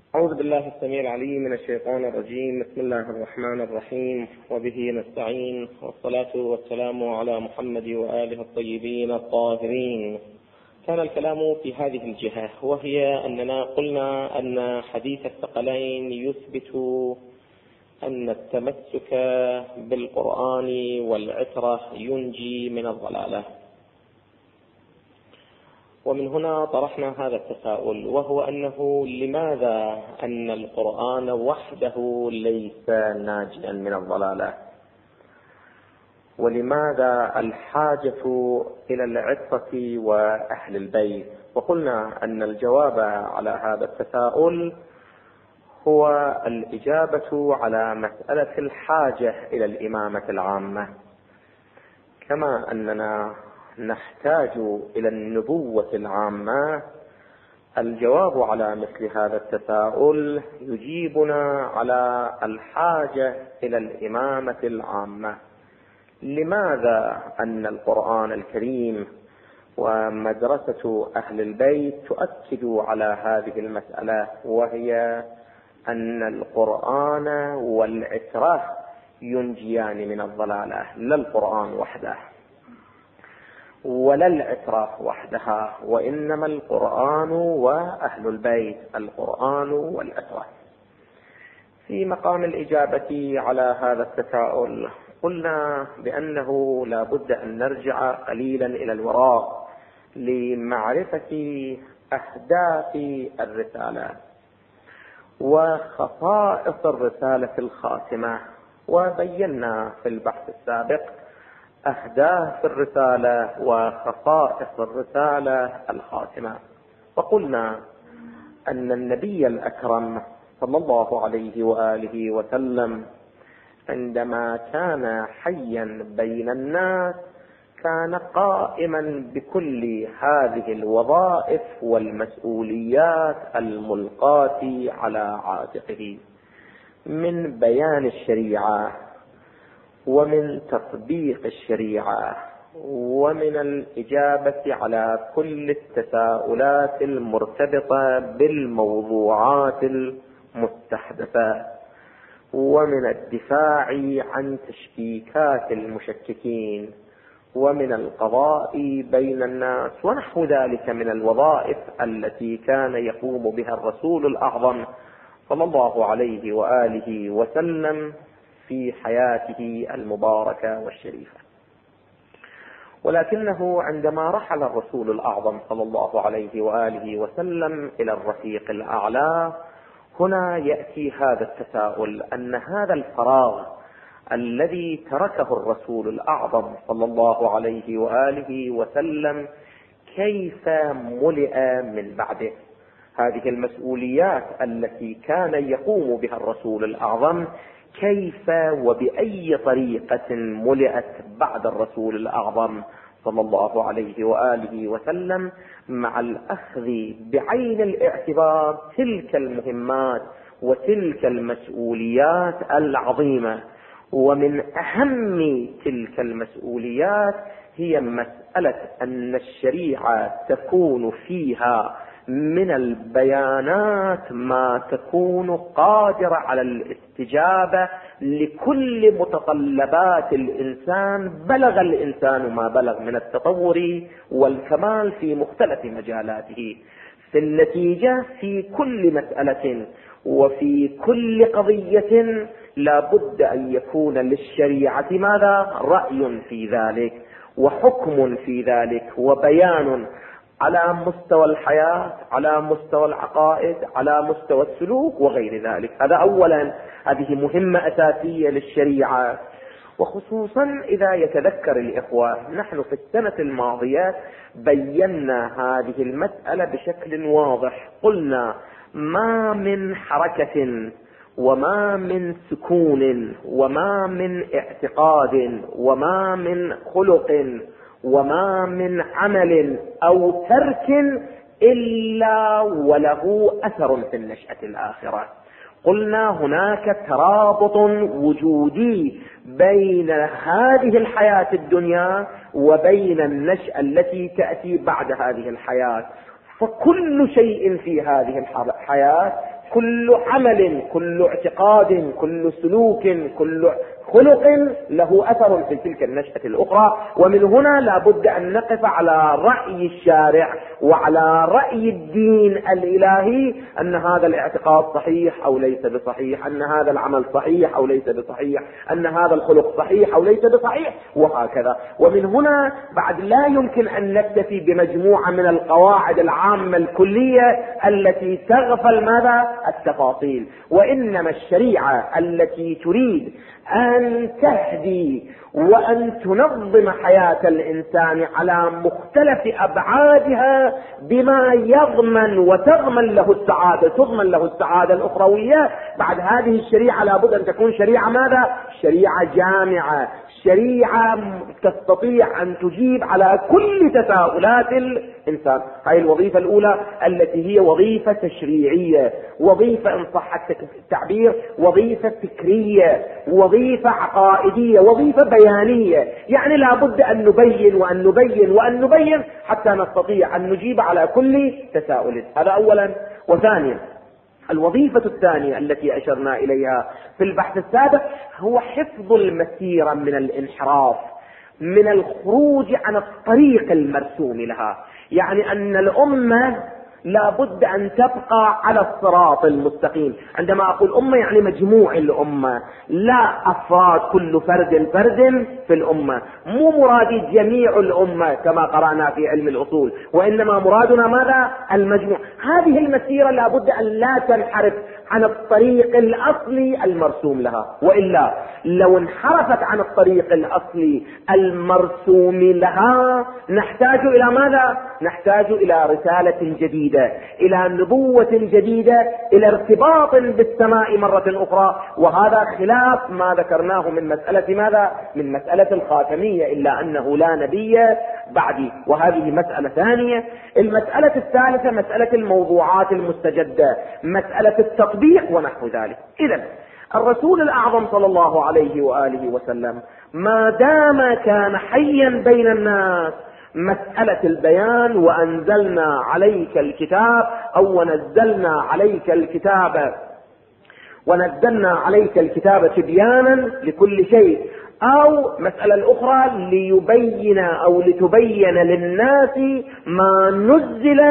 أعوذ بالله السميع العليم من الشيطان الرجيم. بسم الله الرحمن الرحيم، وبه نستعين، والصلاة والسلام على محمد وآله الطيبين الطاهرين. كان الكلام في هذه الجهة، وهي أننا قلنا أن حديث الثقلين يثبت أن التمسك بالقرآن والعترة ينجي من الضلالة. ومن هنا طرحنا هذا التساؤل، وهو أنه لماذا أن القرآن وحده ليس ناجيا من الضلالة؟ ولماذا الحاجة إلى العترة وأهل البيت؟ وقلنا أن الجواب على هذا التساؤل هو الإجابة على مسألة الحاجة إلى الإمامة العامة، كما أننا نحتاج إلى النبوة العامة. الجواب على مثل هذا التساؤل يجيبنا على الحاجة إلى الإمامة العامة. لماذا أن القرآن الكريم ومدرسة أهل البيت تؤكد على هذه المسألة، وهي أن القرآن والعترة ينجيان من الضلالة، لا القرآن وحده ولا العترة وحدها، وإنما القرآن وأهل البيت، القرآن والعترة. في مقام الإجابة على هذا التساؤل قلنا بأنه لا بد أن نرجع قليلا إلى الوراء لمعرفة أهداف الرسالة وخصائص الرسالة الخاتمة. وبينا في البحث السابق أهداف الرسالة وخصائص الرسالة الخاتمة، وقلنا أن النبي الأكرم صلى الله عليه وآله وسلم عندما كان حيا بين الناس كان قائما بكل هذه الوظائف والمسؤوليات الملقاة على عاتقه، من بيان الشريعة ومن تطبيق الشريعة ومن الإجابة على كل التساؤلات المرتبطة بالموضوعات المستحدثة، ومن الدفاع عن تشكيكات المشككين، ومن القضاء بين الناس، ونحو ذلك من الوظائف التي كان يقوم بها الرسول الأعظم صلى الله عليه وآله وسلم في حياته المباركة والشريفة. ولكنه عندما رحل الرسول الأعظم صلى الله عليه وآله وسلم إلى الرفيق الأعلى، هنا يأتي هذا التساؤل، أن هذا الفراغ الذي تركه الرسول الأعظم صلى الله عليه وآله وسلم كيف ملئ من بعده؟ هذه المسؤوليات التي كان يقوم بها الرسول الأعظم كيف وبأي طريقة ملئت بعد الرسول الأعظم صلى الله عليه وآله وسلم، مع الأخذ بعين الاعتبار تلك المهمات وتلك المسؤوليات العظيمة. ومن أهم تلك المسؤوليات هي مسألة أن الشريعة تكون فيها من البيانات ما تكون قادرة على الاستجابة لكل متطلبات الإنسان، بلغ الإنسان ما بلغ من التطور والكمال في مختلف مجالاته. في النتيجة في كل مسألة وفي كل قضية لا بد أن يكون للشريعة ماذا؟ رأي في ذلك، وحكم في ذلك، وبيان على مستوى الحياة، على مستوى العقائد، على مستوى السلوك وغير ذلك. هذا أولا، هذه مهمة أساسية للشريعة. وخصوصا إذا يتذكر الإخوة، نحن في السنة الماضية بينا هذه المسألة بشكل واضح. قلنا ما من حركة وما من سكون وما من اعتقاد وما من خلق وما من عمل أو ترك إلا وله أثر في النشأة الآخرة. قلنا هناك ترابط وجودي بين هذه الحياة الدنيا وبين النشأة التي تأتي بعد هذه الحياة، فكل شيء في هذه الحياة كل عمل، كل اعتقاد، كل سلوك، كل خلق له أثر في تلك النشأة الأخرى. ومن هنا لابد أن نقف على رأي الشارع وعلى رأي الدين الإلهي، أن هذا الاعتقاد صحيح أو ليس بصحيح، أن هذا العمل صحيح أو ليس بصحيح، أن هذا الخلق صحيح أو ليس بصحيح، وهكذا. ومن هنا بعد لا يمكن أن نكتفي بمجموعة من القواعد العامة الكلية التي تغفل ماذا؟ التفاصيل. وإنما الشريعة التي تريد أن تهدي وأن تنظم حياة الإنسان على مختلف أبعادها بما يضمن وتضمن له السعادة، تضمن له السعادة الأخروية، بعد هذه الشريعة لابد أن تكون شريعة ماذا؟ شريعة جامعة، شريعة تستطيع أن تجيب على كل تساؤلات الإنسان. هذه الوظيفة الأولى التي هي وظيفة تشريعية، وظيفة إن صح التعبير وظيفة فكرية، وظيفة عقائدية، وظيفة بيانية. يعني لابد أن نبين وأن نبين وأن نبين حتى نستطيع أن نجيب على كل تساؤل. هذا أولا. وثانيا الوظيفة الثانية التي أشرنا إليها في البحث السابق هو حفظ المسيرة من الانحراف، من الخروج عن الطريق المرسوم لها. يعني أن الأمة لابد أن تبقى على الصراط المستقيم. عندما أقول أمة يعني مجموع الأمة، لا أفراد كل فرد في الأمة. مو مرادي جميع الأمة كما قرأنا في علم الأصول، وإنما مرادنا ماذا؟ المجموع. هذه المسيرة لابد أن لا تنحرف عن الطريق الأصلي المرسوم لها، وإلا لو انحرفت عن الطريق الأصلي المرسوم لها نحتاج إلى ماذا؟ نحتاج إلى رسالة جديدة، إلى نبوة جديدة، إلى ارتباط بالسماء مرة أخرى. وهذا خلاف ما ذكرناه من مسألة ماذا؟ من مسألة الخاتمية، إلا أنه لا نبي بعدي. وهذه مسألة ثانية. المسألة الثالثة مسألة الموضوعات المستجدة، مسألة التطبيق ونحو ذلك. إذن الرسول الأعظم صلى الله عليه وآله وسلم ما دام كان حيا بين الناس، مسألة البيان وأنزلنا عليك الكتاب أو ونزلنا عليك الكتاب تبيانا لكل شيء، أو مسألة الأخرى ليبين أو لتبين للناس ما نزل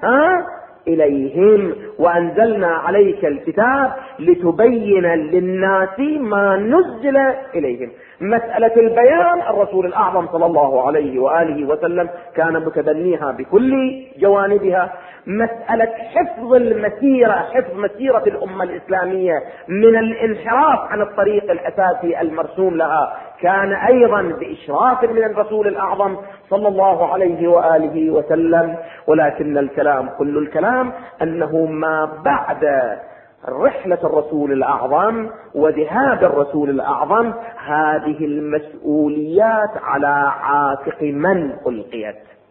إليهم، وأنزلنا عليك الكتاب لتبين للناس ما نزل إليهم. مسألة البيان الرسول الأعظم صلى الله عليه وآله وسلم كان متبنيها بكل جوانبها. مسألة حفظ المسيرة، حفظ مسيرة الأمة الإسلامية من الانحراف عن الطريق الأساسي المرسوم لها، كان أيضا بإشراف من الرسول الأعظم صلى الله عليه وآله وسلم. ولكن الكلام كل الكلام أنه ما بعد رحلة الرسول الأعظم وذهاب الرسول الأعظم هذه المسؤوليات على عاتق من ألقيت.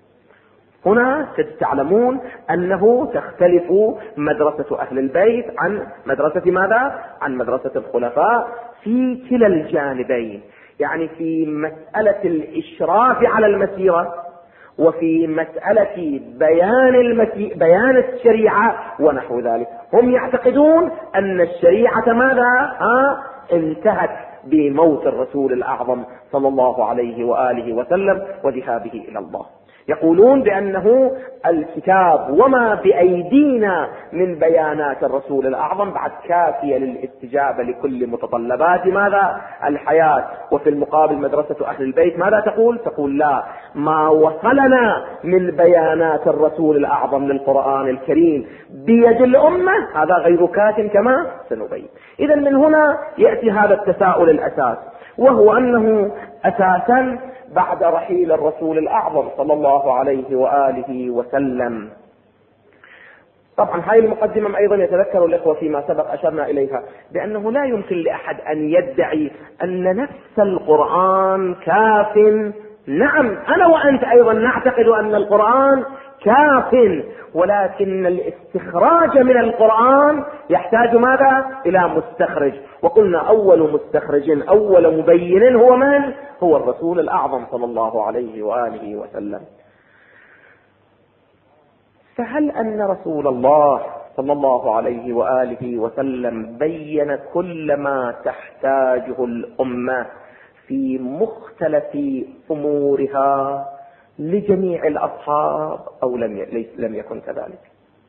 هنا تعلمون أنه تختلف مدرسة أهل البيت عن مدرسة ماذا؟ عن مدرسة الخلفاء في كلا الجانبين، يعني في مسألة الإشراف على المسيرة وفي مسألة بيان الشريعة ونحو ذلك. هم يعتقدون أن الشريعة ماذا؟ انتهت بموت الرسول الأعظم صلى الله عليه وآله وسلم وذهابه إلى الله. يقولون بأنه الكتاب وما بأيدينا من بيانات الرسول الأعظم بعد كافية للاستجابة لكل متطلبات ماذا؟ الحياة. وفي المقابل مدرسة أهل البيت ماذا تقول؟ تقول لا، ما وصلنا من بيانات الرسول الأعظم للقرآن الكريم بيد الأمة هذا غير كاف كما سنبين. إذا من هنا يأتي هذا التساؤل الأساس، وهو أنه أساسا بعد رحيل الرسول الأعظم صلى الله عليه وآله وسلم، طبعا هذه المقدمة أيضا يتذكر الإخوة فيما سبق أشرنا إليها بأنه لا يمكن لأحد أن يدعي أن نفس القرآن كاف. نعم أنا وأنت أيضا نعتقد أن القرآن كاف، ولكن الاستخراج من القرآن يحتاج ماذا؟ إلى مستخرج. وقلنا أول مستخرج أول مبين هو من؟ هو الرسول الأعظم صلى الله عليه وآله وسلم. فهل أن رسول الله صلى الله عليه وآله وسلم بين كل ما تحتاجه الأمة في مختلف أمورها لجميع الأصحاب أو لم يكن كذلك؟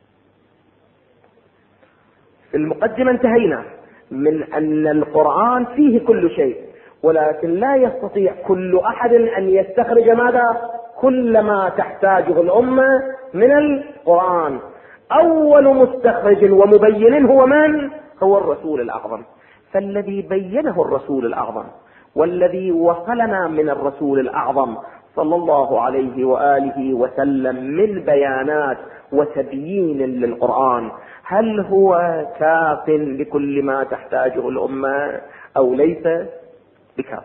في المقدمة انتهينا من أن القرآن فيه كل شيء، ولكن لا يستطيع كل أحد أن يستخرج ماذا؟ كل ما تحتاجه الأمة من القرآن. أول مستخرج ومبين هو من؟ هو الرسول الأعظم. فالذي بينه الرسول الأعظم والذي وصلنا من الرسول الأعظم صلى الله عليه وآله وسلم من بيانات وتبيين للقرآن، هل هو كاف لكل ما تحتاجه الأمة أو ليس بكاف؟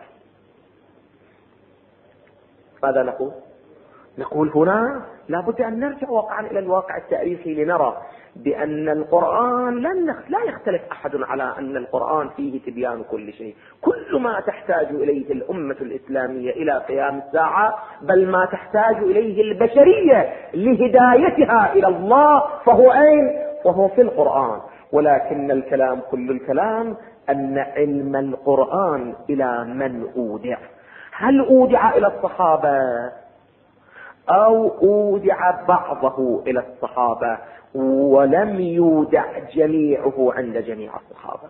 ماذا نقول؟ نقول هنا لابد أن نرجع واقعا إلى الواقع التاريخي لنرى بأن القرآن لا يختلف أحد على أن القرآن فيه تبيان كل شيء. كل ما تحتاج إليه الأمة الإسلامية إلى قيام الساعة، بل ما تحتاج إليه البشرية لهدايتها إلى الله، فهو أين؟ وهو في القرآن. ولكن الكلام كل الكلام أن علم القرآن إلى من أودع؟ هل أودع إلى الصحابة أو أودع بعضه إلى الصحابة ولم يودع جميعه عند جميع الصحابة؟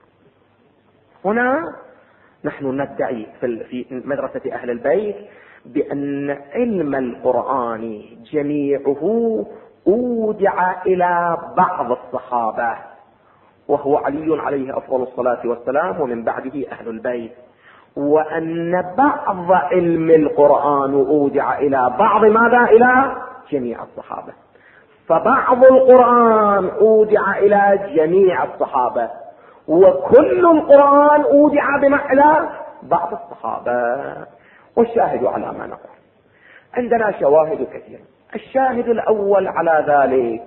هنا نحن ندعي في مدرسة أهل البيت بأن علم القرآن جميعه أودع إلى بعض الصحابة، وهو علي عليه أفضل الصلاة والسلام ومن بعده أهل البيت، وأن بعض علم القرآن أودع إلى بعض ماذا؟ إلى جميع الصحابة. فبعض القرآن أودع إلى جميع الصحابة، وكل القرآن أودع إلى بعض الصحابة. والشاهد على ما نقول، عندنا شواهد كثيرة. الشاهد الأول على ذلك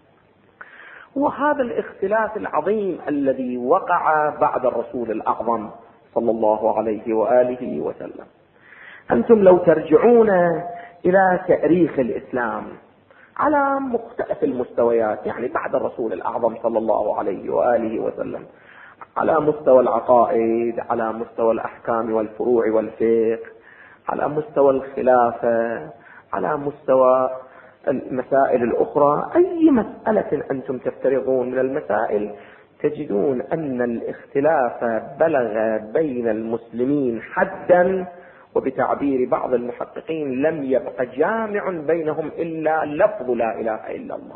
وهذا الاختلاف العظيم الذي وقع بعد الرسول الأعظم صلى الله عليه وآله وسلم. أنتم لو ترجعون إلى تاريخ الإسلام على مختلف المستويات، يعني بعد الرسول الأعظم صلى الله عليه وآله وسلم، على مستوى العقائد، على مستوى الأحكام والفروع والفقه، على مستوى الخلافة، على مستوى المسائل الأخرى، أي مسألة أنتم تفترضون من المسائل تجدون أن الاختلاف بلغ بين المسلمين حدا، وبتعبير بعض المحققين لم يبق جامع بينهم إلا لفظ لا إله إلا الله.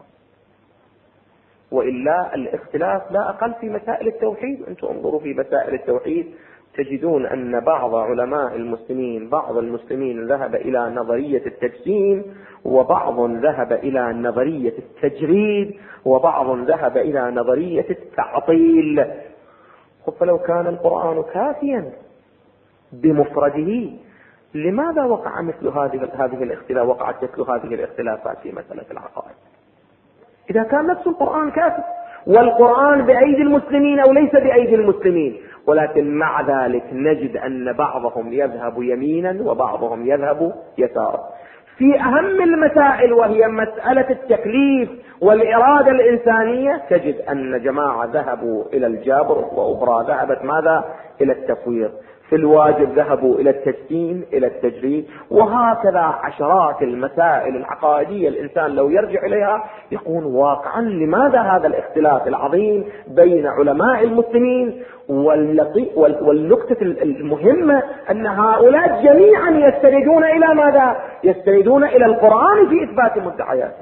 وإلا الاختلاف لا أقل في مسائل التوحيد. أنتم انظروا في مسائل التوحيد تجدون أن بعض علماء المسلمين، بعض المسلمين ذهب إلى نظرية التجسيم، وبعض ذهب إلى نظرية التجريد، وبعض ذهب إلى نظرية التعطيل. فلو كان القرآن كافيا بمفرده لماذا وقع مثل هذه الاختلاف، وقعت مثل هذه الاختلافات في مسألة العقائد؟ إذا كان نفس القرآن كافي، والقرآن بأيدي المسلمين أو ليس بأيدي المسلمين، ولكن مع ذلك نجد أن بعضهم يذهب يمينا وبعضهم يذهب يسارا في أهم المسائل، وهي مسألة التكليف والإرادة الإنسانية. تجد أن جماعة ذهبوا إلى الجبر، وأخرى ذهبت ماذا؟ إلى التفويض. في الواجب ذهبوا إلى التجسيم، إلى التجريد، وهكذا عشرات المسائل العقائدية. الإنسان لو يرجع إليها يقول واقعا لماذا هذا الاختلاف العظيم بين علماء المسلمين؟ والنقطة المهمة أن هؤلاء جميعا يستندون إلى ماذا؟ يستندون إلى القرآن في إثبات مدعياته.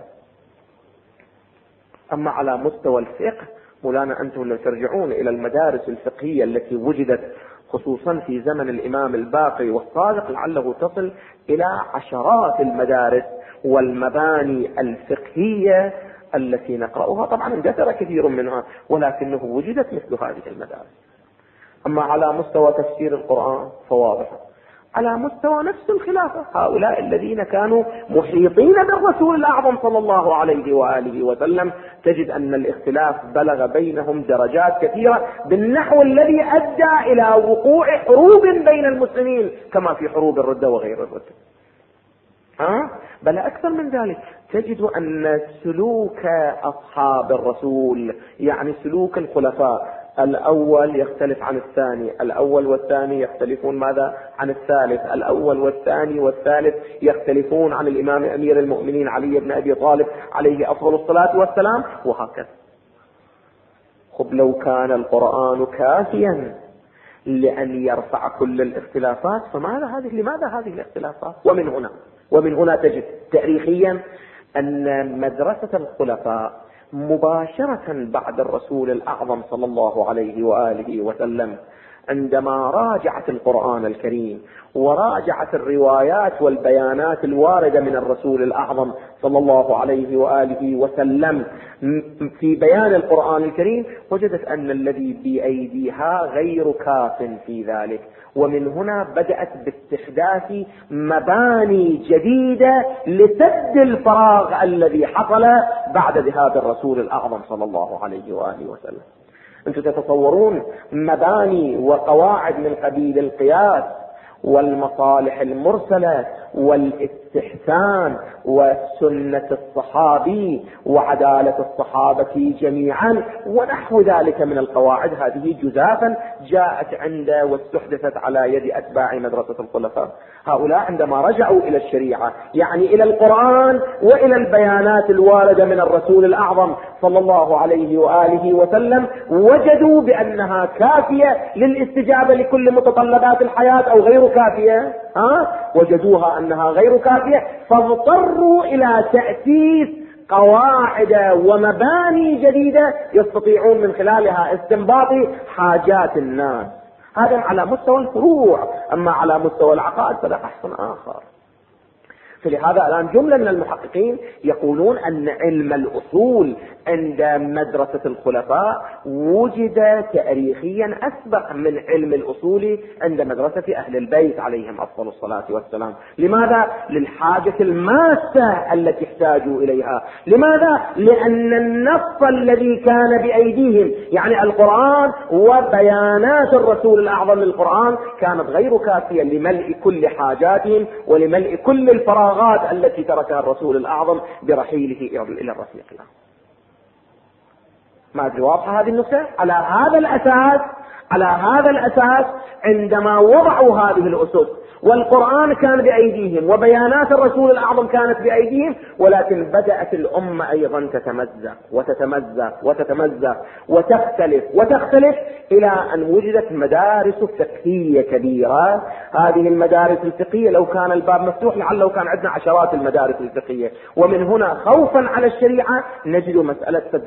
أما على مستوى الفقه، مولانا أنتم لو ترجعون إلى المدارس الفقهية التي وجدت خصوصا في زمن الإمام الباقر والصادق، لعله تصل إلى عشرات المدارس والمباني الفقهية التي نقرأها. طبعا اندثر كثير منها، ولكنه وجدت مثل هذه المدارس. أما على مستوى تفسير القرآن فواضح. على مستوى نفس الخلافة، هؤلاء الذين كانوا محيطين بالرسول الأعظم صلى الله عليه وآله وسلم، تجد أن الاختلاف بلغ بينهم درجات كثيرة، بالنحو الذي أدى إلى وقوع حروب بين المسلمين كما في حروب الردة وغير الردة. بل أكثر من ذلك، تجد أن سلوك أصحاب الرسول، يعني سلوك الخلفاء، الأول يختلف عن الثاني، الأول والثاني يختلفون ماذا عن الثالث، الأول والثاني والثالث يختلفون عن الإمام أمير المؤمنين علي بن أبي طالب عليه أفضل الصلاة والسلام، وهكذا. خب لو كان القرآن كافيا لأن يرفع كل الاختلافات، لماذا هذه الاختلافات؟ ومن هنا تجد تاريخيا أن مدرسة الخلفاء مباشرة بعد الرسول الأعظم صلى الله عليه وآله وسلم عندما راجعت القرآن الكريم وراجعت الروايات والبيانات الواردة من الرسول الأعظم صلى الله عليه وآله وسلم في بيان القرآن الكريم، وجدت أن الذي بأيديها غير كاف في ذلك. ومن هنا بدأت باستحداث مباني جديدة لسد الفراغ الذي حصل بعد ذهاب الرسول الأعظم صلى الله عليه وآله وسلم. أنتم تتصورون مباني وقواعد من قبيل القياس والمصالح المرسلة والاستحسان وسنة الصحابي وعدالة الصحابة جميعا ونحو ذلك من القواعد، هذه جزافا جاءت عنده واستحدثت على يد أتباع مدرسة الخلفاء. هؤلاء عندما رجعوا إلى الشريعة، يعني إلى القرآن وإلى البيانات الواردة من الرسول الأعظم صلى الله عليه وآله وسلم، وجدوا بأنها كافية للاستجابة لكل متطلبات الحياة أو غير كافية، وجدوها أنها غير كافية، فاضطروا إلى تأسيس قواعد ومباني جديدة يستطيعون من خلالها استنباط حاجات الناس. هذا على مستوى الفروع، أما على مستوى العقائد فلا بحث آخر. فلهذا الآن جملة من المحققين يقولون أن علم الأصول عند مدرسة الخلفاء وجد تاريخيا أسبق من علم الأصول عند مدرسة أهل البيت عليهم أفضل الصلاة والسلام. لماذا؟ للحاجة الماسة التي احتاجوا إليها. لماذا؟ لأن النص الذي كان بأيديهم، يعني القرآن وبيانات الرسول الأعظم للقرآن، كانت غير كافية لملء كل حاجاتهم ولملء كل الفراغات التي تركها الرسول الأعظم برحيله إلى الرفيق الأعلى. ما أدري واضحة هذه النقطة؟ على هذا الأساس عندما وضعوا هذه الأسس والقرآن كان بأيديهم وبيانات الرسول الأعظم كانت بأيديهم، ولكن بدأت الأمة أيضا تتمزق وتختلف إلى أن وجدت مدارس فقهية كبيرة. هذه المدارس الفقهية لو كان الباب مفتوح لعله كان عندنا عشرات المدارس الفقهية. ومن هنا خوفا على الشريعة نجد مسألة سد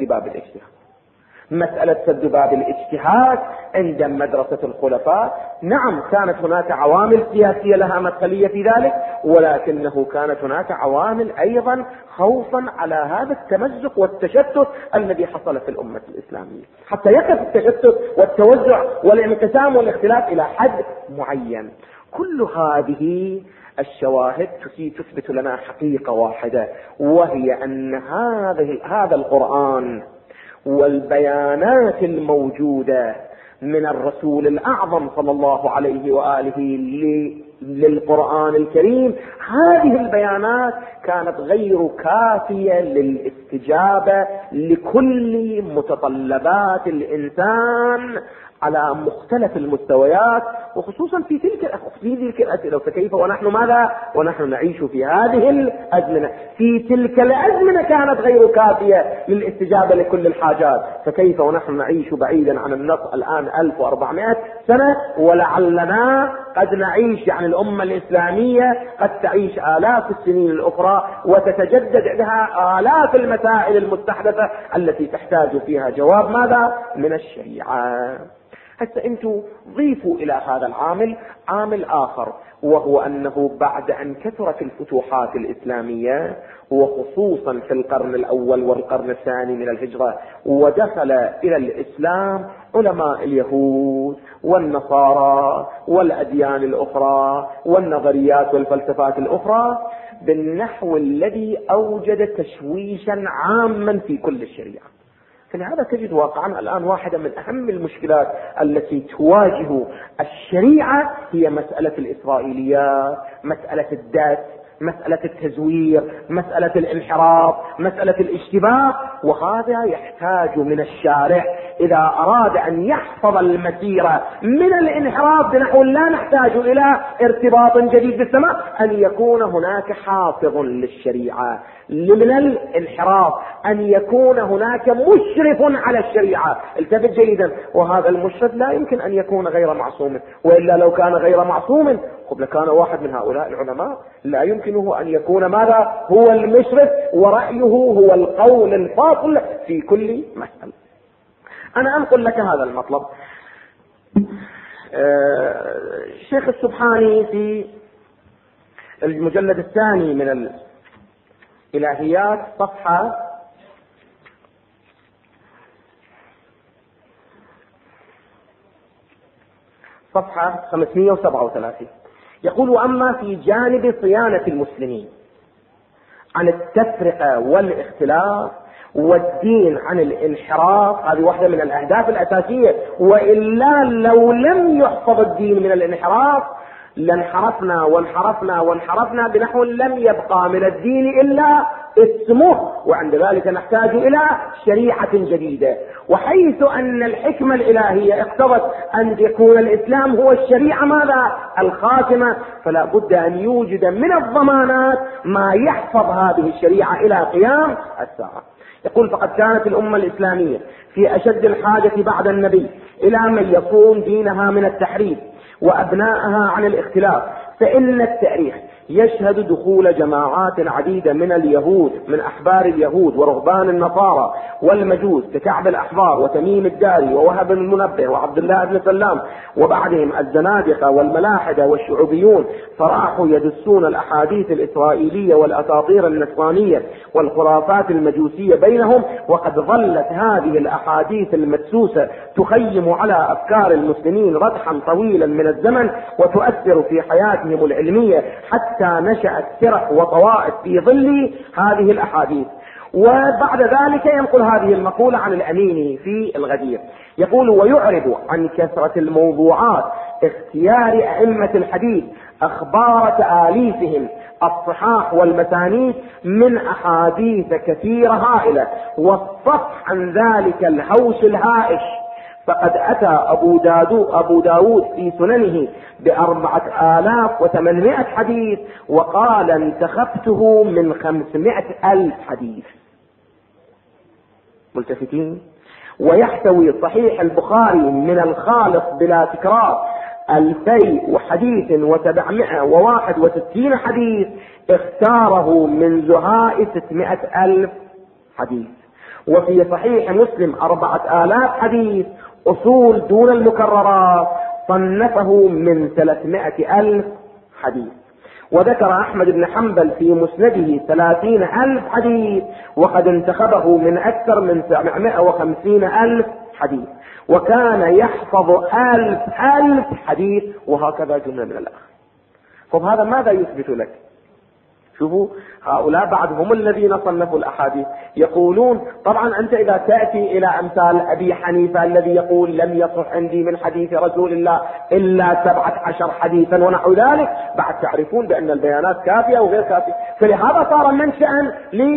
باب الاجتهاد عند مدرسة الخلفاء. نعم كانت هناك عوامل سياسية لها مدخلية في ذلك، ولكنه كانت هناك عوامل أيضا خوفا على هذا التمزق والتشتت الذي حصل في الأمة الإسلامية، حتى يقف التشتت والتوزع والانقسام والاختلاف إلى حد معين. كل هذه الشواهد تثبت لنا حقيقة واحدة، وهي أن هذا القرآن والبيانات الموجودة من الرسول الأعظم صلى الله عليه وآله للقرآن الكريم، هذه البيانات كانت غير كافية للاستجابة لكل متطلبات الإنسان على مختلف المستويات، وخصوصا في تلك الأسئلة. فكيف ونحن نعيش في هذه الأزمنة؟ في تلك الأزمنة كانت غير كافية للاستجابة لكل الحاجات، فكيف ونحن نعيش بعيدا عن النص الآن 1400 سنة، ولعلنا قد نعيش، يعني الأمة الإسلامية قد تعيش آلاف السنين الأخرى وتتجدد عندها آلاف المسائل المستحدثة التي تحتاج فيها جواب من الشريعة. حتى انتم ضيفوا الى هذا العامل عامل اخر، وهو انه بعد ان كثرت الفتوحات الاسلامية، وخصوصا في القرن الاول والقرن الثاني من الهجرة، ودخل الى الاسلام علماء اليهود والنصارى والاديان الاخرى والنظريات والفلسفات الاخرى، بالنحو الذي اوجد تشويشا عاما في كل الشريعة. فلهذا تجد واقعا الآن واحدة من أهم المشكلات التي تواجه الشريعة هي مسألة الإسرائيليات، مسألة الدس، مسألة التزوير، مسألة الانحراف، مسألة الاشتباه، وهذا يحتاج من الشارع إذا أراد أن يحفظ المسيرة من الانحراف بنحو لا نحتاج إلى ارتباط جديد بالسماء، أن يكون هناك حافظ للشريعة من الانحراف، أن يكون هناك مشرف على الشريعة. التفت جيدا، وهذا المشرف لا يمكن أن يكون غير معصوم، وإلا لو كان غير معصوم قبل كان واحد من هؤلاء العلماء لا يمكنه أن يكون ماذا هو المشرف ورأيه هو القول الفاصل في كل مسألة. أنا أنقل لك هذا المطلب. الشيخ السبحاني في المجلد الثاني من الإلهيات صفحة 537 يقول: وأما في جانب صيانة المسلمين عن التفرقة والاختلاف والدين عن الانحراف، هذه واحدة من الأهداف الأساسية، وإلا لو لم يحفظ الدين من الانحراف لانحرفنا وانحرفنا وانحرفنا بنحو لم يبقى من الدين إلا اسمه، وعند ذلك نحتاج إلى شريعة جديدة. وحيث أن الحكمة الإلهية اقتضت أن يكون الإسلام هو الشريعة ماذا الخاتمة، فلا بد أن يوجد من الضمانات ما يحفظ هذه الشريعة إلى قيام الساعة. يقول: فقد كانت الأمة الإسلامية في أشد الحاجة بعد النبي إلى من يصون دينها من التحريف وأبنائها عن الاختلاف، فإن التاريخ يشهد دخول جماعات عديدة من اليهود، من أحبار اليهود ورهبان النصارى والمجوس ككعب الأحبار وتميم الداري ووهب المنبه وعبد الله بن سلام، وبعدهم الزنادقة والملاحدة والشعوبيون، فراحوا يدسون الأحاديث الإسرائيلية والأساطير النصرانية والخرافات المجوسية بينهم. وقد ظلت هذه الأحاديث المدسوسة تخيم على أفكار المسلمين ردحا طويلا من الزمن وتؤثر في حياتهم العلمية، حتى نشأت فرق وطوائف في ظل هذه الأحاديث. وبعد ذلك ينقل هذه المقولة عن الأميني في الغدير، يقول: ويعرب عن كثرة الموضوعات اختيار أئمة الحديث أخبار تآليفهم الصحاح والمسانيد من أحاديث كثيرة هائلة، والصفح عن ذلك الهوش الهائش. فقد أتى أبو داود في سننه ب4800 حديث، وقال: انتخبته من 500,000 حديث. ملتفتين؟ ويحتوي صحيح البخاري من الخالص بلا تكرار 2761 حديث، اختاره من زهاء 600,000 حديث. وفي صحيح مسلم 4000 حديث أصول دون المكررات، صنفه من 300,000 حديث. وذكر أحمد بن حنبل في مسنده 30,000 حديث، وقد انتخبه من أكثر من 750,000 حديث، وكان يحفظ 1000 حديث، وهكذا جملة من الآخر. طب هذا ماذا يثبت لك؟ شوفوا هؤلاء بعضهم الذين صنفوا الأحاديث يقولون: طبعا أنت إذا تأتي إلى أمثال أبي حنيفة الذي يقول لم يصح عندي من حديث رسول الله إلا 17 حديثا ونحو ذلك، بعد تعرفون بأن البيانات كافية وغير كافية، فلهذا صار منشأ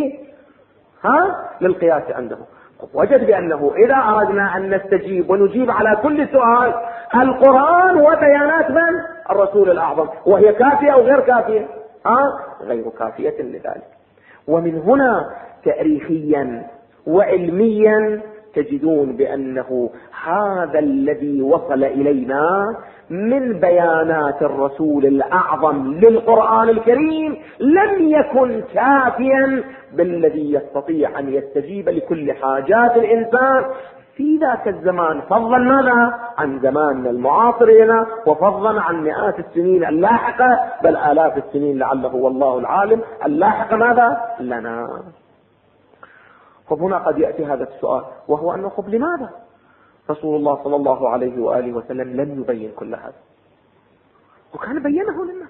للقياس عندهم. وجد بأنه إذا أردنا أن نستجيب ونجيب على كل سؤال، القرآن وبيانات من؟ الرسول الأعظم، وهي كافية أو غير كافية؟ غير كافية لذلك. ومن هنا تاريخيا وعلميا تجدون بأنه هذا الذي وصل إلينا من بيانات الرسول الأعظم للقرآن الكريم لم يكن كافيا بالذي يستطيع أن يستجيب لكل حاجات الإنسان في ذاك الزمان، فضلا ماذا عن زماننا المعاصر لنا، وفضلا عن مئات السنين اللاحقة، بل آلاف السنين لعله والله العالم اللاحقة ماذا لنا. فهنا قد يأتي هذا السؤال، وهو أنه لماذا رسول الله صلى الله عليه وآله وسلم لم يبين كل هذا وكان بينه للناس؟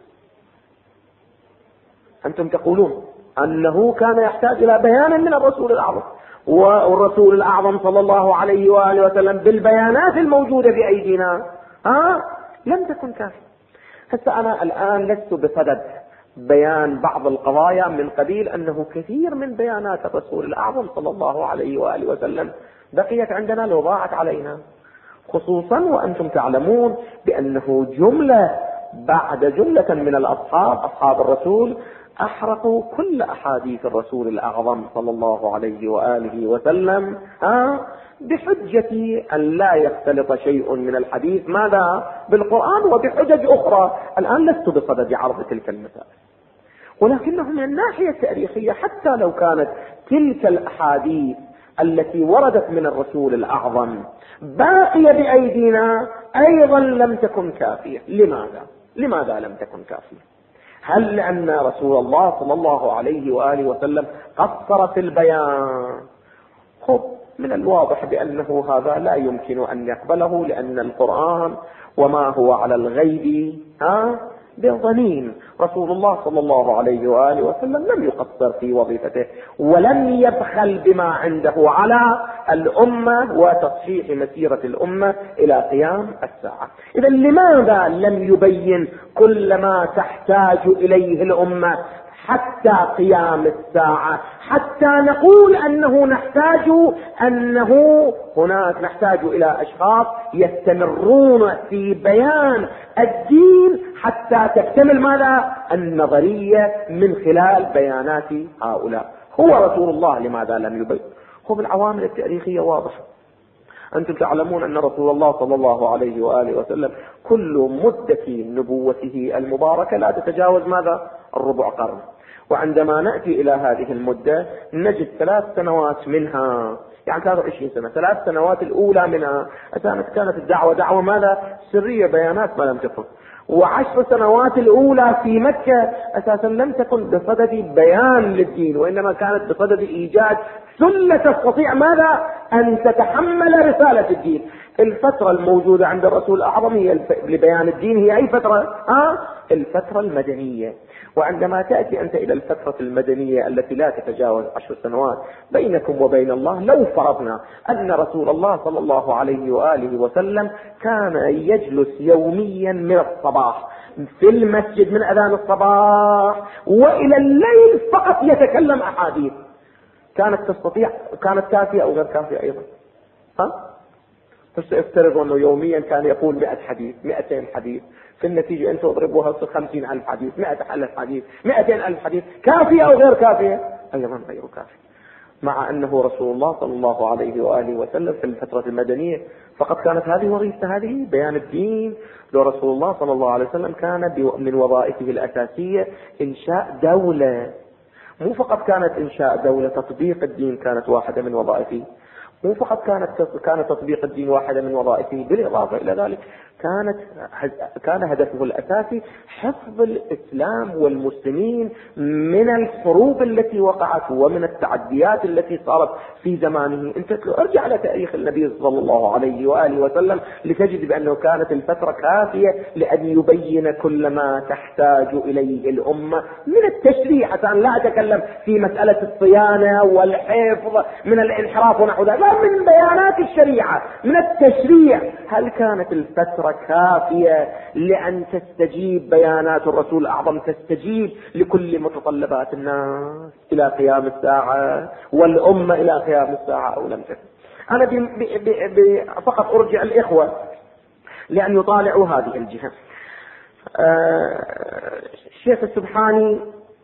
أنتم تقولون أنه كان يحتاج إلى بيان من الرسول الأعظم، والرسول الأعظم صلى الله عليه وآله وسلم بالبيانات الموجودة بأيدينا لم تكن كافية. حتى أنا الآن لست بصدد بيان بعض القضايا من قبيل أنه كثير من بيانات الرسول الأعظم صلى الله عليه وآله وسلم بقيت عندنا لو ضاعت علينا، خصوصا وأنتم تعلمون بأنه جملة بعد جملة من الأصحاب أصحاب الرسول أحرقوا كل أحاديث الرسول الأعظم صلى الله عليه وآله وسلم بحجة أن لا يختلط شيء من الحديث ماذا بالقرآن، وبحجج أخرى. الآن لست بصدد عرض تلك المسائل، ولكنهم من الناحية التاريخية حتى لو كانت تلك الأحاديث التي وردت من الرسول الأعظم باقية بأيدينا أيضا لم تكن كافية. لماذا لم تكن كافية؟ هل لأن رسول الله صلى الله عليه وآله وسلم قصر في البيان؟ من الواضح بأنه هذا لا يمكن أن يقبله، لأن القرآن وما هو على الغيب بضنين. رسول الله صلى الله عليه وآله وسلم لم يقصر في وظيفته، ولم يبخل بما عنده على الأمة وتصحيح مسيرة الأمة إلى قيام الساعة. إذا لماذا لم يبين كل ما تحتاج إليه الأمة حتى قيام الساعة، حتى نقول أنه نحتاج إلى أشخاص يستمرون في بيان الدين حتى تكتمل ماذا النظرية من خلال بيانات هؤلاء. هو رسول الله لماذا لم يبين؟ بالعوامل التاريخية واضحة. أنتم تعلمون أن رسول الله صلى الله عليه وآله وسلم كل مدة نبوته المباركة لا تتجاوز ماذا 4 قرن، وعندما نأتي إلى هذه المدة نجد 3 سنوات منها، يعني 23 سنة، 3 سنوات الأولى منها كانت الدعوة دعوة ماذا سرية، بيانات ما لم تكن، و10 سنوات الأولى في مكة أساسا لم تكن بصدد بيان للدين، وإنما كانت بصدد إيجاد سلة تستطيع ماذا أن تتحمل رسالة الدين. الفترة الموجودة عند الرسول الأعظم هي لبيان الدين هي أي فترة؟ الفترة المدنية. وعندما تأتي أنت إلى الفترة المدنية التي لا تتجاوز 10 سنوات بينكم وبين الله، لو فرضنا أن رسول الله صلى الله عليه وآله وسلم كان يجلس يوميا من الصباح في المسجد من أذان الصباح وإلى الليل فقط يتكلم أحاديث، كانت كافية أو غير كافية أيضا؟ افترض أنه يوميا كان يقول 100 حديث 200 حديث، في النتيجة أنت اضربوها 50,000 حديث 100,000 حديث 200,000 حديث، كافية أو غير كافية؟ أيضا غير كافية، مع أنه رسول الله صلى الله عليه وآله وسلم في الفترة المدنية فقط كانت هذه وظيفته، هذه بيان الدين. لو رسول الله صلى الله عليه وسلم كان من وظائفه الأساسية إنشاء دولة، مو فقط كانت إنشاء دولة، تطبيق الدين كانت واحدة من وظائفه، مو فقط كان تطبيق الدين واحدة من وظائفه، بالإضافة إلى ذلك كان هدفه الأساسي حفظ الإسلام والمسلمين من الحروب التي وقعت ومن التعديات التي صارت في زمانه. انت ارجع على تاريخ النبي صلى الله عليه وآله وسلم لتجد بأنه كانت الفترة كافية لأن يبين كل ما تحتاج إليه الأمة من التشريع، حتى لا أتكلم في مسألة الصيانة والحفظ من الانحراف ونحو ذلك، من بيانات الشريعة من التشريع. هل كانت الفترة كافية لأن تستجيب بيانات الرسول الأعظم، تستجيب لكل متطلبات الناس إلى قيام الساعة والأمة إلى قيام الساعة، أو لم تكن؟ أنا فقط أرجع الإخوة لأن يطالعوا هذه الجهة. الشيخ السبحاني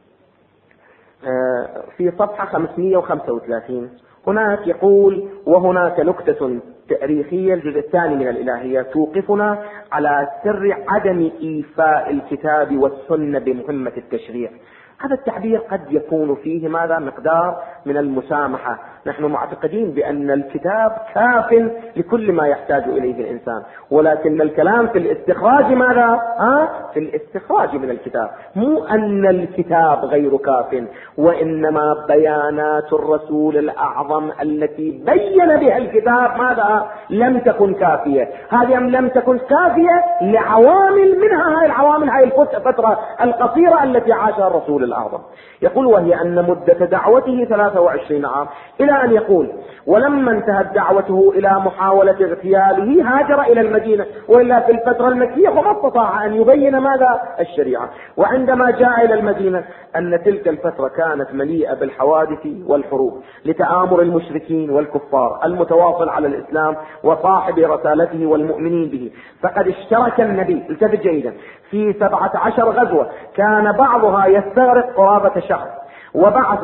في صفحة 535 هناك يقول: وهناك نكتة تاريخية الجزء الثاني من الإلهية توقفنا على سر عدم إيفاء الكتاب والسنة بمهمة التشريع. هذا التعبير قد يكون فيه ماذا مقدار من المسامحة. نحن معتقدين بأن الكتاب كاف لكل ما يحتاج إليه الإنسان، ولكن الكلام في الاستخراج ماذا؟ في الاستخراج من الكتاب، مو أن الكتاب غير كاف، وإنما بيانات الرسول الأعظم التي بين بها الكتاب ماذا؟ لم تكن كافية. هذه لم تكن كافية لعوامل، منها هاي العوامل، هاي الفترة القصيرة التي عاشها الرسول الأعظم. يقول: وهي أن مدة دعوته 3 23 عام، إلى أن يقول: ولما انتهت دعوته إلى محاولة اغتياله هاجر إلى المدينة، وإلا في الفترة المكية فما استطاع أن يبين ماذا؟ الشريعة. وعندما جاء إلى المدينة أن تلك الفترة كانت مليئة بالحوادث والحروب لتآمر المشركين والكفار المتواصل على الإسلام وصاحب رسالته والمؤمنين به، فقد اشترك النبي، التفت جيدا، في 17 غزوة كان بعضها يستغرق قرابة شهر، وبعث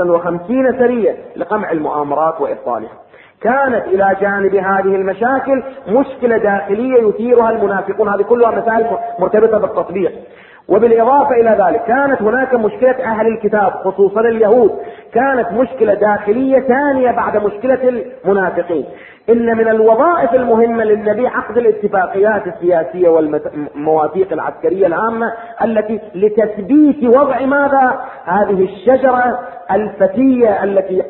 55 سرية لقمع المؤامرات وإبطالها. كانت إلى جانب هذه المشاكل مشكلة داخلية يثيرها المنافقون، هذه كلها مسائل مرتبطة بالتطبيق. وبالإضافة إلى ذلك كانت هناك مشكلة أهل الكتاب خصوصا اليهود، كانت مشكلة داخلية ثانية بعد مشكلة المنافقين. إن من الوظائف المهمة للنبي عقد الاتفاقيات السياسية والمواثيق العسكرية العامة التي لتثبيت وضع ماذا؟ هذه الشجرة الفتية التي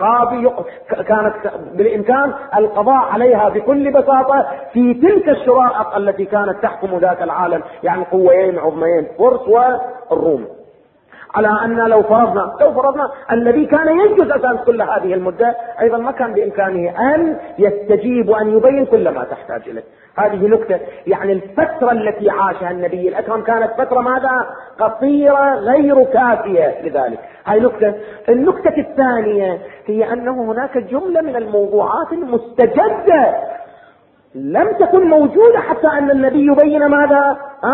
كانت بالإمكان القضاء عليها بكل بساطة في تلك الشرائط التي كانت تحكم ذاك العالم، يعني قوتين عظميين فرس والروم. على أن لو فرضنا الذي كان ينجز أساس كل هذه المدة، أيضا ما كان بإمكانه أن يستجيب وأن يبين كل ما تحتاج إليه. هذه نكتة، يعني الفترة التي عاشها النبي الأكرم كانت فترة ماذا؟ قصيرة غير كافية لذلك. هاي نكتة. النكتة الثانية هي أنه هناك جملة من الموضوعات المستجدة لم تكن موجودة حتى أن النبي يبين ماذا؟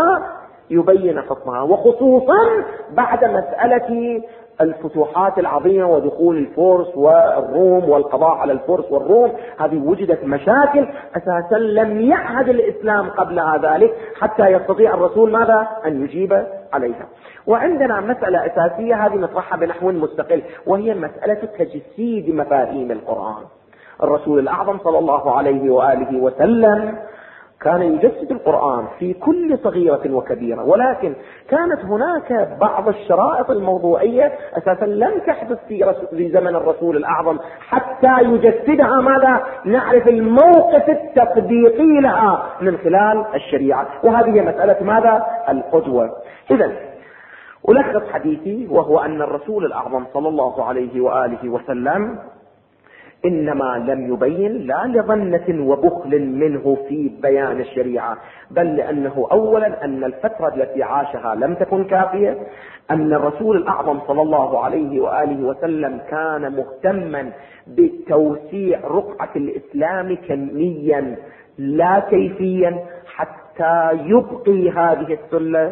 يبين حكمها، وخصوصا بعد مسألة الفتوحات العظيمة ودخول الفرس والروم والقضاء على الفرس والروم. هذه وجدت مشاكل أساسا لم يعهد الإسلام قبلها ذلك حتى يستطيع الرسول ماذا؟ أن يجيب عليها. وعندنا مسألة أساسية هذه نطرحها بنحو مستقل، وهي مسألة تجسيد مفاهيم القرآن. الرسول الأعظم صلى الله عليه وآله وسلم كان يجسد القرآن في كل صغيرة وكبيرة، ولكن كانت هناك بعض الشرائط الموضوعية أساسا لم تحدث في زمن الرسول الأعظم حتى يجسدها ماذا؟ نعرف الموقف التطبيقي لها من خلال الشريعة، وهذه مسألة ماذا؟ القدوة. إذن ألخص حديثي، وهو أن الرسول الأعظم صلى الله عليه وآله وسلم إنما لم يبين لا لظنة وبخل منه في بيان الشريعة، بل لأنه أولا أن الفترة التي عاشها لم تكن كافية، أن الرسول الأعظم صلى الله عليه وآله وسلم كان مهتما بتوسيع رقعة الإسلام كميا لا كيفيا حتى يبقي هذه السلة.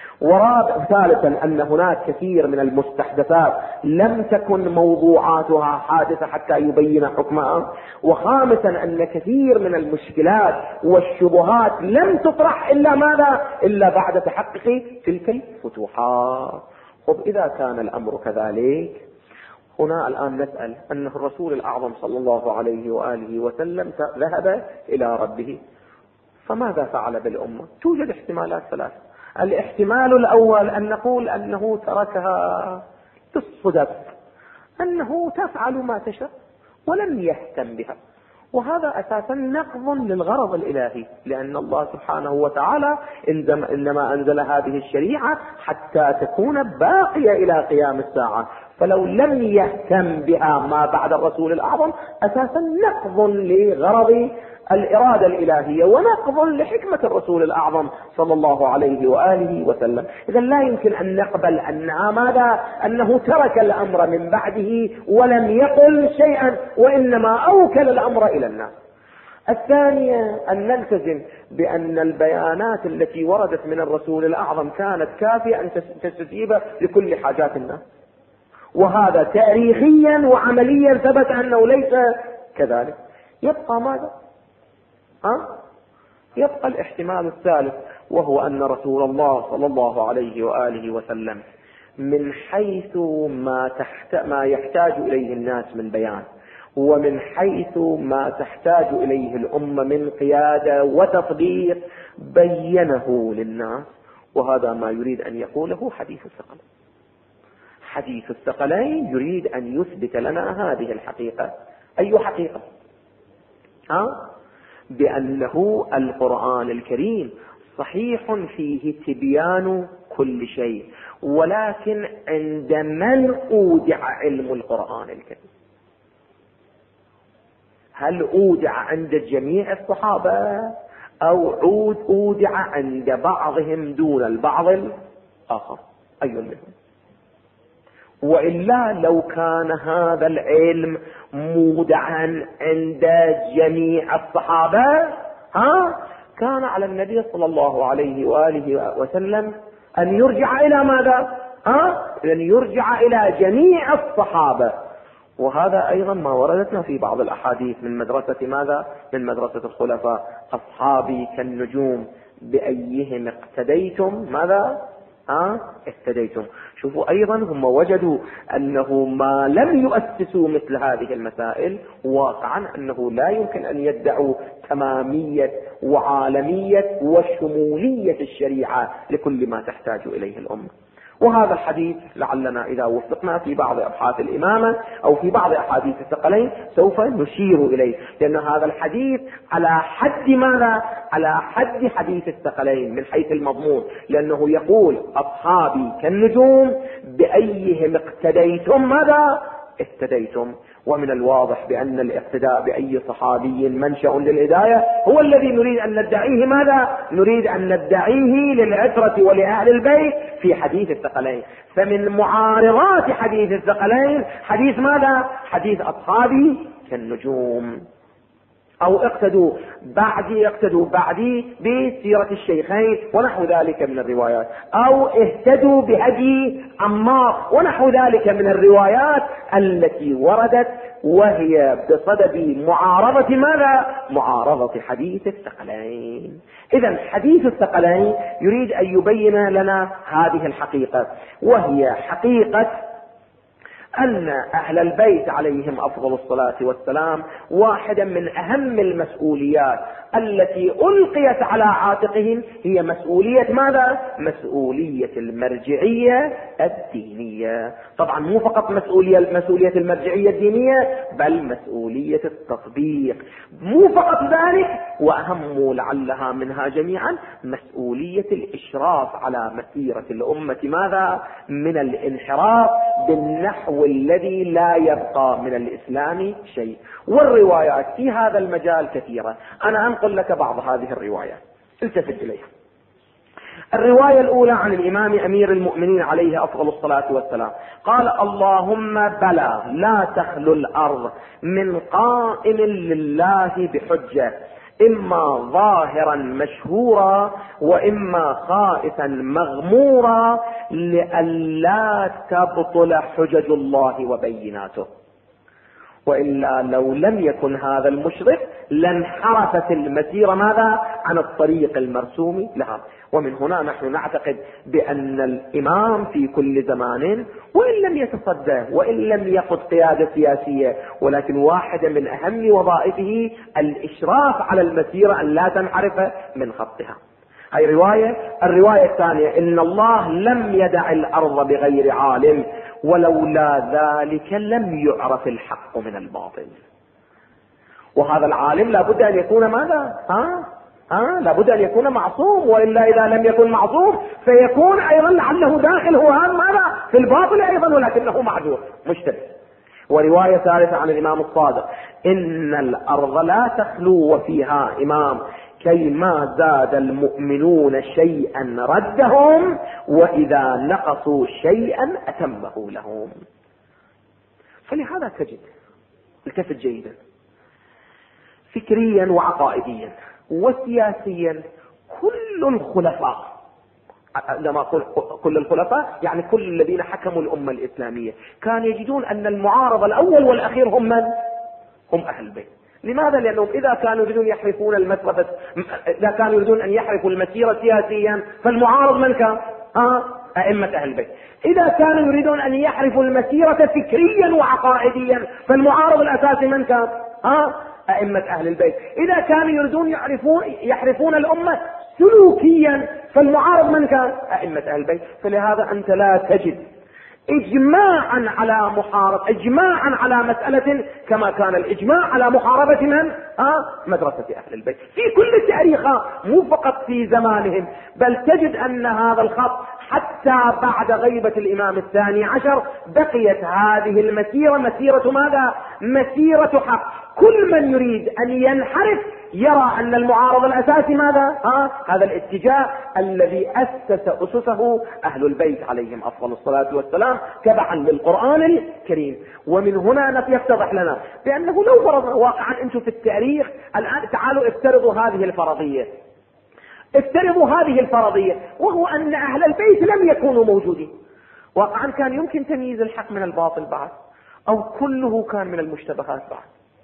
ثالثا أن هناك كثير من المستحدثات لم تكن موضوعاتها حادثة حتى يبين حكمها. وخامسا أن كثير من المشكلات والشبهات لم تطرح إلا ماذا؟ إلا بعد تحقق تلك الفتوحات. إذا كان الأمر كذلك، هنا الآن نسأل أن الرسول الأعظم صلى الله عليه وآله وسلم ذهب إلى ربه، فماذا فعل بالأمة؟ توجد احتمالات ثلاثة. الاحتمال الأول أن نقول أنه تركها بالصدف، أنه تفعل ما تشاء ولم يهتم بها، وهذا أساسا نقض للغرض الإلهي، لأن الله سبحانه وتعالى إنما أنزل هذه الشريعة حتى تكون باقية إلى قيام الساعة، فلو لم يهتم بها ما بعد الرسول الأعظم أساسا نقض لغرض الإرادة الإلهية ونقض لحكمة الرسول الأعظم صلى الله عليه وآله وسلم. إذا لا يمكن أن نقبل أنه ترك الأمر من بعده ولم يقل شيئا، وإنما أوكل الأمر إلى الناس. الثانية أن نلتزم بأن البيانات التي وردت من الرسول الأعظم كانت كافية أن تستجيب لكل حاجات الناس، وهذا تاريخيا وعمليا ثبت أنه ليس كذلك. يبقى ماذا؟ يبقى الاحتمال الثالث، وهو أن رسول الله صلى الله عليه وآله وسلم من حيث ما يحتاج إليه الناس من بيان، ومن حيث ما تحتاج إليه الأمة من قيادة وتطبيق، بينه للناس. وهذا ما يريد أن يقوله حديث الثقلين. حديث الثقلين يريد أن يثبت لنا هذه الحقيقة. أي حقيقة؟ بأنه القرآن الكريم صحيح فيه تبيان كل شيء، ولكن عند من أودع علم القرآن الكريم، هل أودع عند جميع الصحابة أو أودع عند بعضهم دون البعض الآخر؟ أي منهم؟ وإلا لو كان هذا العلم مودعا عند جميع الصحابة كان على النبي صلى الله عليه وآله وسلم أن يرجع إلى ماذا؟ أن يرجع إلى جميع الصحابة. وهذا أيضا ما وردتنا في بعض الأحاديث من مدرسة ماذا؟ من مدرسة الخلفاء: أصحابي كالنجوم بأيهم اقتديتم ماذا؟ اهتديتم. شوفوا أيضا هم وجدوا أنه ما لم يؤسسوا مثل هذه المسائل واقعا أنه لا يمكن أن يدعوا تمامية وعالمية وشمولية الشريعة لكل ما تحتاج إليه الأمة. وهذا الحديث لعلنا إذا وفقنا في بعض أبحاث الإمامة أو في بعض أحاديث الثقلين سوف نشير إليه، لأن هذا الحديث على حد ماذا؟ على حد حديث الثقلين من حيث المضمون، لأنه يقول أصحابي كالنجوم بأيهم اقتديتم ماذا؟ اهتديتم. ومن الواضح بأن الاقتداء بأي صحابي منشأ للهداية هو الذي نريد أن ندعيه ماذا؟ نريد أن ندعيه للعترة ولأهل البيت في حديث الثقلين. فمن معارضات حديث الثقلين حديث ماذا؟ حديث أصحابي كالنجوم، أو اقتدوا بعدي بسيرة الشيخين ونحو ذلك من الروايات، أو اهتدوا بهدي عمار ونحو ذلك من الروايات التي وردت وهي بصدد معارضة ماذا؟ معارضة حديث الثقلين. إذن حديث الثقلين يريد أن يبين لنا هذه الحقيقة، وهي حقيقة أن أهل البيت عليهم أفضل الصلاة والسلام واحدة من أهم المسؤوليات التي ألقيت على عاتقهم هي مسؤولية ماذا؟ مسؤولية المرجعية الدينية. طبعا مو فقط مسؤولية المرجعية الدينية، بل مسؤولية التطبيق. مو فقط ذلك، وأهم لعلها منها جميعا مسؤولية الإشراف على مسيرة الأمة ماذا؟ من الانحراف بالنحو الذي لا يبقى من الإسلام شيء. والروايات في هذا المجال كثيرة، أنا أنقل لك بعض هذه الروايات، التفت إليها. الرواية الأولى عن الإمام أمير المؤمنين عليه أفضل الصلاة والسلام قال: اللهم بلى لا تخلو الأرض من قائم لله بحجة، إما ظاهرا مشهورا وإما خائفا مغمورا، لئلا تبطل حجج الله وبيناته. وإلا لو لم يكن هذا المشرف لانحرفت المسيرة ماذا؟ عن الطريق المرسوم لها. ومن هنا نحن نعتقد بأن الإمام في كل زمان وإن لم يتصدى وإن لم يقود قيادة سياسية، ولكن واحدة من أهم وظائفه الإشراف على المسيرة أن لا تنحرف من خطها. هاي رواية. الرواية الثانية: إن الله لم يدع الأرض بغير عالم، ولولا ذلك لم يعرف الحق من الباطل. وهذا العالم لابد أن يكون ماذا؟ لابد أن يكون معصوم، وإلا إذا لم يكن معصوم فيكون أيضا لعله داخل هو ماذا؟ في الباطل أيضا، ولكنه معذور مشتبه. ورواية ثالثة عن الإمام الصادق: إن الأرض لا تخلو وفيها إمام، كيما زاد المؤمنون شيئا ردهم، وإذا نقصوا شيئا أتمه لهم. فلهذا تجد، التفت جيدا، فكريا وعقائديا وسياسيا كل الخلفاء، عندما أقول كل الخلفاء يعني كل الذين حكموا الأمة الإسلامية، كانوا يجدون أن المعارض الأول والأخير هم من؟ هم أهل البيت. لماذا؟ لأنهم إذا كانوا يريدون يحرفون المسرة، إذا كانوا يريدون أن يحرفوا المسيرة سياسيا فالمعارض من كان؟ أئمة أهل البيت. إذا كانوا يريدون أن يحرفوا المسيرة فكريا وعقائديا فالمعارض الأساسي من كان؟ أئمة أهل البيت. إذا كانوا يريدون يحرفون الأمة سلوكيا فالمعارض من كان؟ أئمة أهل البيت. فلهذا أنت لا تجد إجماعا على مسألة كما كان الإجماع على محاربة من؟ مدرسة أهل البيت في كل التاريخ، مو فقط في زمانهم، بل تجد أن هذا الخط حتى حتى بعد غيبة الإمام الثاني عشر بقيت هذه المسيرة مسيرة ماذا؟ مسيرة حق. كل من يريد أن ينحرف يرى أن المعارض الأساسي ماذا؟ هذا الاتجاه الذي أسس أسسه أهل البيت عليهم أفضل الصلاة والسلام تبعا للقرآن الكريم. ومن هنا يتضح لنا بأنه لو فرضنا واقعا أنتم في التاريخ الآن، تعالوا افترضوا هذه الفرضية، افترضوا هذه الفرضية، وهو أن أهل البيت لم يكونوا موجودين، واقعا كان يمكن تمييز الحق من الباطل بعد، أو كله كان من المشتبهات بعد.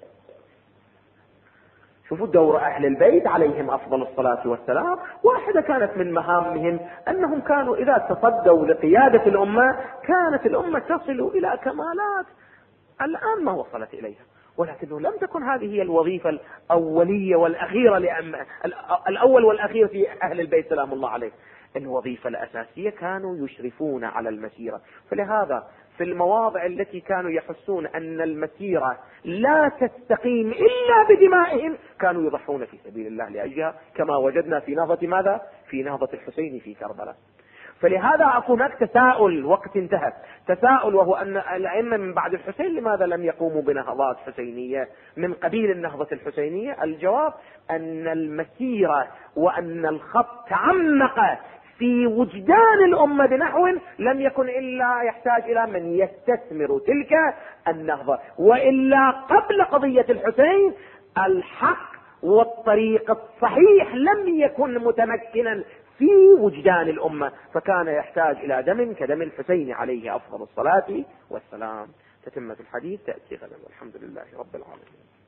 شوفوا دور أهل البيت عليهم أفضل الصلاة والسلام، واحدة كانت من مهامهم أنهم كانوا إذا تصدوا لقيادة الأمة كانت الأمة تصل إلى كمالات الآن ما وصلت إليها، ولكنه لم تكن هذه هي الوظيفة الأولية والأخيرة الأول والأخير في أهل البيت سلام الله عليه. الوظيفة الأساسية كانوا يشرفون على المسيرة. فلهذا في المواضع التي كانوا يحسون أن المسيرة لا تستقيم إلا بدمائهم كانوا يضحون في سبيل الله لأجلها، كما وجدنا في نهضة ماذا؟ في نهضة الحسين في كربلاء. فلهذا هناك تساؤل وقت انتهى، تساؤل، وهو أن الأئمة من بعد الحسين لماذا لم يقوموا بنهضات حسينية من قبيل النهضة الحسينية؟ الجواب أن المسيرة وأن الخط تعمق في وجدان الأمة بنحو لم يكن إلا يحتاج إلى من يستثمر تلك النهضة، وإلا قبل قضية الحسين الحق والطريق الصحيح لم يكن متمكنا في وجدان الأمة، فكان يحتاج إلى دم كدم الحسين عليه أفضل الصلاة والسلام. تتمة الحديث تأتي غدا، والحمد لله رب العالمين.